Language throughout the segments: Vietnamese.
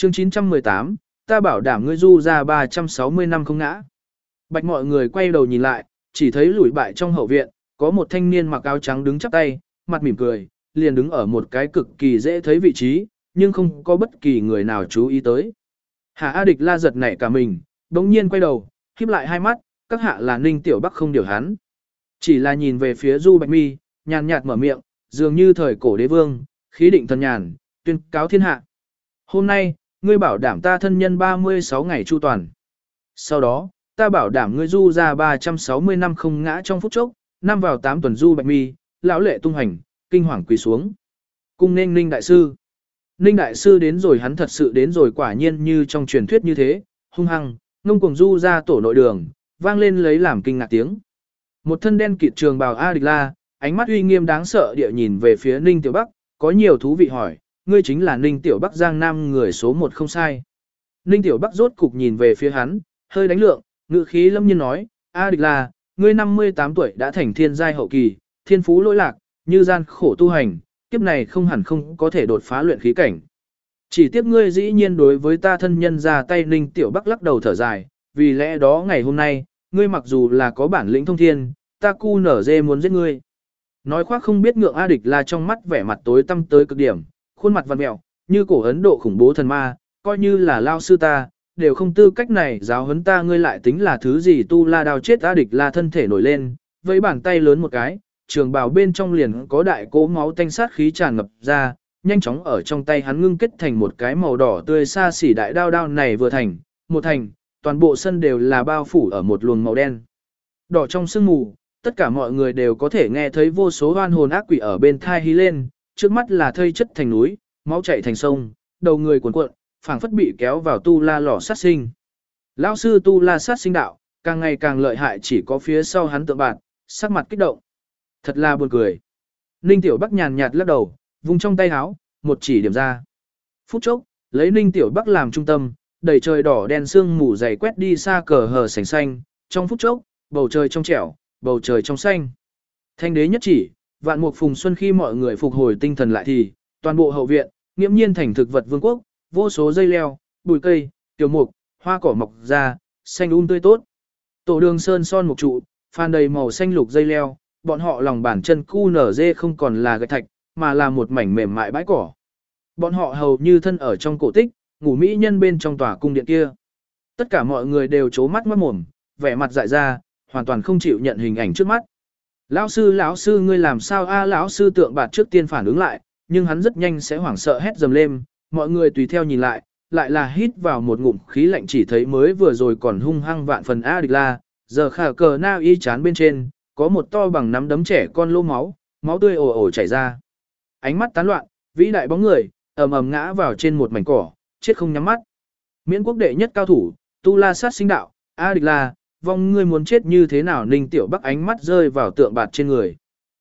Chương 918, ta bảo đảm ngươi du ra 360 năm không ngã. Bạch mọi người quay đầu nhìn lại, chỉ thấy lùi bại trong hậu viện, có một thanh niên mặc áo trắng đứng chắp tay, mặt mỉm cười, liền đứng ở một cái cực kỳ dễ thấy vị trí, nhưng không có bất kỳ người nào chú ý tới. Hạ A Địch La giật nảy cả mình, bỗng nhiên quay đầu, khép lại hai mắt, các hạ là Ninh Tiểu Bắc không điều hắn. Chỉ là nhìn về phía Du Bạch Mi, nhàn nhạt mở miệng, dường như thời cổ đế vương, khí định thần nhàn, tuyên cáo thiên hạ. Hôm nay, ngươi bảo đảm ta thân nhân 36 ngày chu toàn. Sau đó, ta bảo đảm ngươi du ra 360 năm không ngã trong phút chốc, năm vào 8 tuần Du Bạch Mi, lão lệ tung hành, kinh hoàng quỳ xuống. Cung nên Ninh đại sư. Ninh đại sư đến rồi, hắn thật sự đến rồi, quả nhiên như trong truyền thuyết như thế, hung hăng, ngông cuồng du ra tổ nội đường, vang lên lấy làm kinh ngạc tiếng. Một thân đen kịt trường bào A Địch La, ánh mắt uy nghiêm đáng sợ địa nhìn về phía Ninh Tiểu Bắc, có nhiều thú vị hỏi, ngươi chính là Ninh Tiểu Bắc Giang Nam người số 1 không sai. Ninh Tiểu Bắc rốt cục nhìn về phía hắn, hơi đánh lượng, ngữ khí lâm nhiên nói, A Địch La, ngươi 58 tuổi đã thành thiên giai hậu kỳ, thiên phú lỗi lạc, như gian khổ tu hành, kiếp này không hẳn không có thể đột phá luyện khí cảnh. Chỉ tiếc ngươi dĩ nhiên đối với ta thân nhân ra tay. Ninh Tiểu Bắc lắc đầu thở dài, vì lẽ đó ngày hôm nay, ngươi mặc dù là có bản lĩnh thông thiên, ta cu nở dê muốn giết ngươi. Nói khoác không biết ngượng A Địch La trong mắt vẻ mặt tối tăm tới cực điểm, khuôn mặt vặn mẹo, như cổ Ấn Độ khủng bố thần ma, coi như là lao sư ta, đều không tư cách này giáo huấn ta, ngươi lại tính là thứ gì. Tu La đao chết. A Địch La thân thể nổi lên, với bàn tay lớn một cái, trường bào bên trong liền có đại cỗ máu tanh sát khí tràn ngập ra, nhanh chóng ở trong tay hắn ngưng kết thành một cái màu đỏ tươi xa xỉ đại đao. Đao này vừa thành, một thành, toàn bộ sân đều là bao phủ ở một luồng màu đen. Đỏ trong sương mù, tất cả mọi người đều có thể nghe thấy vô số oan hồn ác quỷ ở bên thai hí lên, trước mắt là thây chất thành núi, máu chảy thành sông, đầu người cuồn cuộn, phảng phất bị kéo vào Tu La lò sát sinh. Lão sư Tu La sát sinh đạo, càng ngày càng lợi hại, chỉ có phía sau hắn tượng bạn, sắc mặt kích động. Thật là buồn cười. Ninh Tiểu Bắc nhàn nhạt lắc đầu, vung trong tay áo, một chỉ điểm ra. Phút chốc, lấy Ninh Tiểu Bắc làm trung tâm, đẩy trời đỏ đen sương mù dày quét đi xa cờ hờ sành xanh, trong phút chốc, bầu trời trong trẻo, bầu trời trong xanh. Thanh đế nhất chỉ, vạn mục phùng xuân. Khi mọi người phục hồi tinh thần lại thì, toàn bộ hậu viện, nghiễm nhiên thành thực vật vương quốc, vô số dây leo, bụi cây, tiểu mục, hoa cỏ mọc ra, xanh tươi tốt. Tổ đường sơn son mục trụ, phan đầy màu xanh lục dây leo, bọn họ lòng bàn chân cu nở dê không còn là gạch thạch, mà là một mảnh mềm mại bãi cỏ. Bọn họ hầu như thân ở trong cổ tích, ngủ mỹ nhân bên trong tòa cung điện kia. Tất cả mọi người đều trố mắt ngoát mồm, vẻ mặt dại ra, hoàn toàn không chịu nhận hình ảnh trước mắt. Lão sư ngươi làm sao a? Lão sư tượng bạt trước tiên phản ứng lại, nhưng hắn rất nhanh sẽ hoảng sợ hét dầm lên, mọi người tùy theo nhìn lại, lại là hít vào một ngụm khí lạnh, chỉ thấy mới vừa rồi còn hung hăng vạn phần A Địch La, giờ khả cờ na y chán bên trên, có một to bằng nắm đấm trẻ con lô máu, máu tươi ồ ồ chảy ra. Ánh mắt tán loạn, vĩ đại bóng người, ầm ầm ngã vào trên một mảnh cỏ, chết không nhắm mắt. Miễn quốc đệ nhất cao thủ, Tu La sát sinh đạo, A Địch La, vong ngươi muốn chết như thế nào? Ninh Tiểu Bắc ánh mắt rơi vào tượng bạt trên người.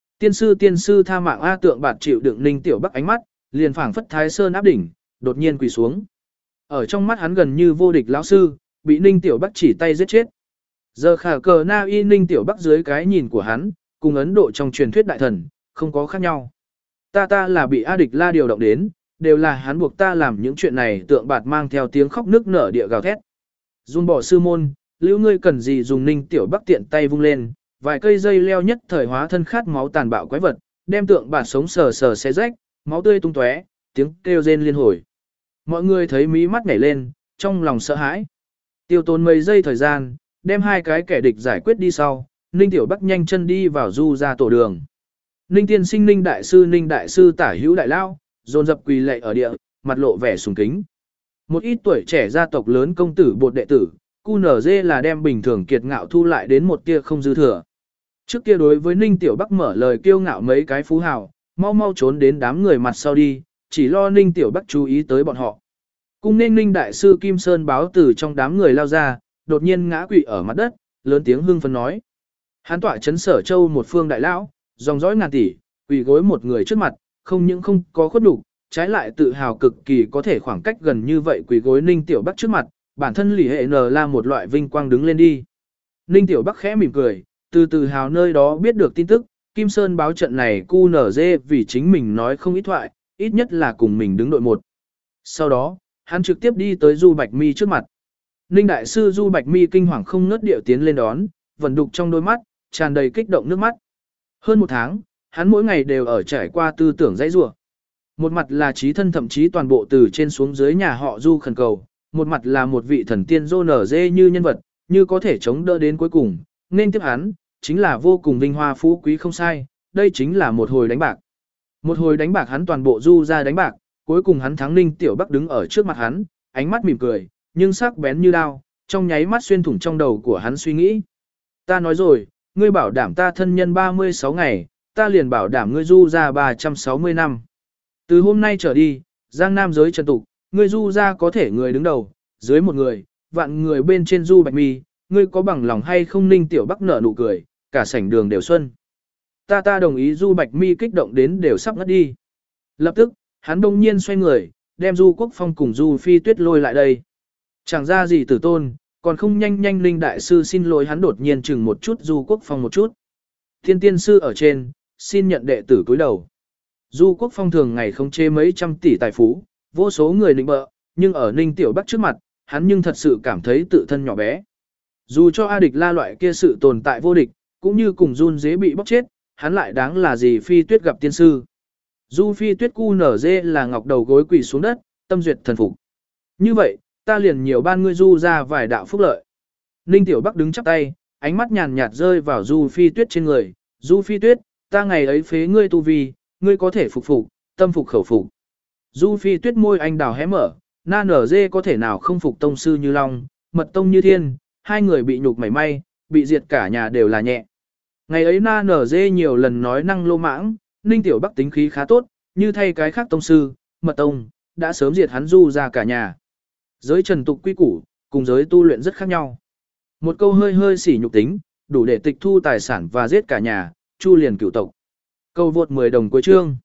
Tiên sư tha mạng A. Tượng bạt chịu đựng Ninh Tiểu Bắc ánh mắt, liền phảng phất Thái Sơn áp đỉnh, đột nhiên quỳ xuống. Ở trong mắt hắn gần như vô địch lão sư, bị Ninh Tiểu Bắc chỉ tay giết chết. Giờ khả cờ na y Ninh Tiểu Bắc dưới cái nhìn của hắn, cùng Ấn Độ trong truyền thuyết đại thần, không có khác nhau. Ta là bị A Địch La điều động đến, đều là hắn buộc ta làm những chuyện này. Tượng bạt mang theo tiếng khóc nức nở địa gào thét. Dung bỏ sư môn, lưu ngươi cần gì dùng. Ninh Tiểu Bắc tiện tay vung lên, vài cây dây leo nhất thời hóa thân khát máu tàn bạo quái vật, đem tượng bạt sống sờ sờ xé rách, máu tươi tung tóe, tiếng kêu rên liên hồi. Mọi người thấy mí mắt nhảy lên, trong lòng sợ hãi. Tiêu tốn mấy giây thời gian, đem hai cái kẻ địch giải quyết đi sau, Ninh Tiểu Bắc nhanh chân đi vào du ra tổ đường. Ninh tiên sinh, Ninh đại sư tả hữu đại lao, dồn dập quỳ lạy ở địa, mặt lộ vẻ sùng kính. Một ít tuổi trẻ gia tộc lớn công tử bột đệ tử, QNZ là đem bình thường kiệt ngạo thu lại đến một tia không dư thừa. Trước kia đối với Ninh Tiểu Bắc mở lời kiêu ngạo mấy cái phú hào, mau mau trốn đến đám người mặt sau đi, chỉ lo Ninh Tiểu Bắc chú ý tới bọn họ. Cung nên Ninh đại sư Kim Sơn báo từ trong đám người lao ra, đột nhiên ngã quỵ ở mặt đất, lớn tiếng hưng phấn nói. Hán tọa chấn Sở Châu một phương đại lão, dòng dõi ngàn tỷ, quỳ gối một người trước mặt, không những không có khuất đủ, trái lại tự hào cực kỳ, có thể khoảng cách gần như vậy quỳ gối Ninh Tiểu Bắc trước mặt, bản thân lì hệ n là một loại vinh quang đứng lên đi. Ninh Tiểu Bắc khẽ mỉm cười, từ tự hào nơi đó biết được tin tức, Kim Sơn báo trận này QNZ vì chính mình nói không ít thoại, ít nhất là cùng mình đứng đội một. Sau đó, hắn trực tiếp đi tới Du Bạch Mi trước mặt. Ninh đại sư Du Bạch Mi kinh hoàng không ngớt điệu tiến lên đón, vẫn đục trong đôi mắt, tràn đầy kích động nước mắt. Hơn một tháng, hắn mỗi ngày đều ở trải qua tư tưởng dãy rủa. Một mặt là trí thân thậm chí toàn bộ từ trên xuống dưới nhà họ Du khẩn cầu, một mặt là một vị thần tiên rô nở dê như nhân vật, như có thể chống đỡ đến cuối cùng, nên tiếp hắn, chính là vô cùng vinh hoa phú quý không sai, đây chính là một hồi đánh bạc. Một hồi đánh bạc hắn toàn bộ Du ra đánh bạc, cuối cùng hắn thắng Ninh Tiểu Bắc đứng ở trước mặt hắn, ánh mắt mỉm cười, nhưng sắc bén như đao, trong nháy mắt xuyên thủng trong đầu của hắn suy nghĩ. Ta nói rồi, ngươi bảo đảm ta thân nhân 36 ngày, ta liền bảo đảm ngươi Du ra 360 năm. Từ hôm nay trở đi, Giang Nam giới trần tục, ngươi Du ra có thể người đứng đầu, dưới một người, vạn người bên trên Du Bạch Mi, ngươi có bằng lòng hay không? Ninh Tiểu Bắc nở nụ cười, cả sảnh đường đều xuân. Ta đồng ý. Du Bạch Mi kích động đến đều sắp ngất đi. Lập tức, hắn đông nhiên xoay người, đem Du Quốc Phong cùng Du Phi Tuyết lôi lại đây. Chẳng ra gì tử tôn, còn không nhanh nhanh Linh đại sư xin lỗi. Hắn đột nhiên chừng một chút Du Quốc Phong một chút. Thiên tiên sư ở trên, xin nhận đệ tử cúi đầu. Du Quốc Phong thường ngày không chê mấy trăm tỷ tài phú, vô số người nịnh bợ, nhưng ở Ninh Tiểu Bắc trước mặt, hắn nhưng thật sự cảm thấy tự thân nhỏ bé. Dù cho A Địch La loại kia sự tồn tại vô địch, cũng như cùng run dế bị bóc chết, hắn lại đáng là gì Phi Tuyết gặp tiên sư. Du Phi Tuyết cu nở dê là ngọc đầu gối quỳ xuống đất, tâm duyệt thần phục. Như vậy, ta liền nhiều ban ngươi Du ra vài đạo phúc lợi. Ninh Tiểu Bắc đứng chắp tay, ánh mắt nhàn nhạt rơi vào Du Phi Tuyết trên người. Du Phi Tuyết, ta ngày ấy phế ngươi tu vi, ngươi có thể phục phục, tâm phục khẩu phục. Du Phi Tuyết môi anh đào hé mở, na nở dê có thể nào không phục tông sư như long, mật tông như thiên, hai người bị nhục mảy may, bị diệt cả nhà đều là nhẹ. Ngày ấy na nở dê nhiều lần nói năng lô mãng, Ninh Tiểu Bắc tính khí khá tốt, như thay cái khác tông sư, mật tông, đã sớm diệt hắn Du ra cả nhà. Giới trần tục quy củ, cùng giới tu luyện rất khác nhau. Một câu hơi hơi sỉ nhục tính, đủ để tịch thu tài sản và giết cả nhà, chu liền cửu tộc. Câu vượt 10 đồng cuối chương.